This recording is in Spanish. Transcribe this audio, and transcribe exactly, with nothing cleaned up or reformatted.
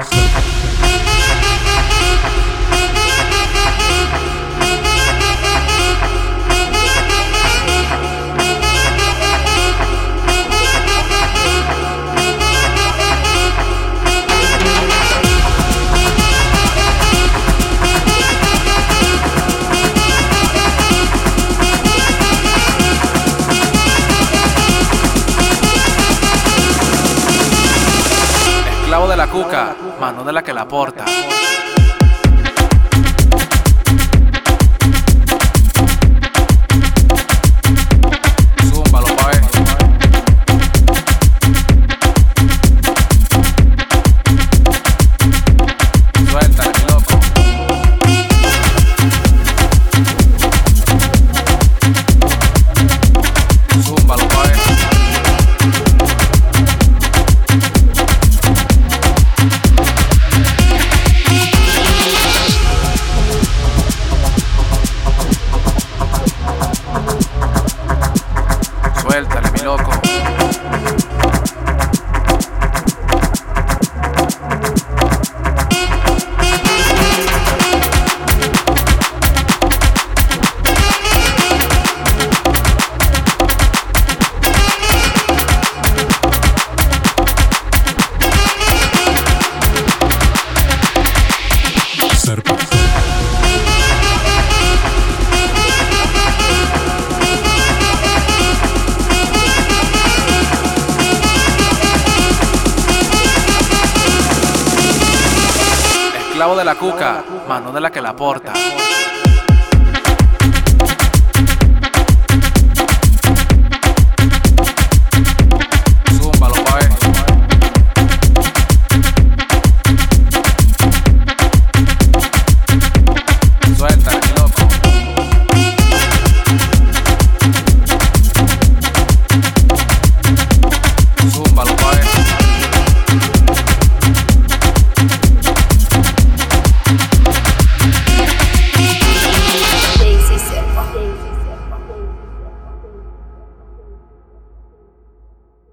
Esclavo de la cuca, mano de la que la porta. Zúmbalo, pa' ver. Suéltale, mi loco. Zúmbalo, pa' ver. Suéltale, mi loco. Serpa. Esclavo de la cuca, mano de la que la porta.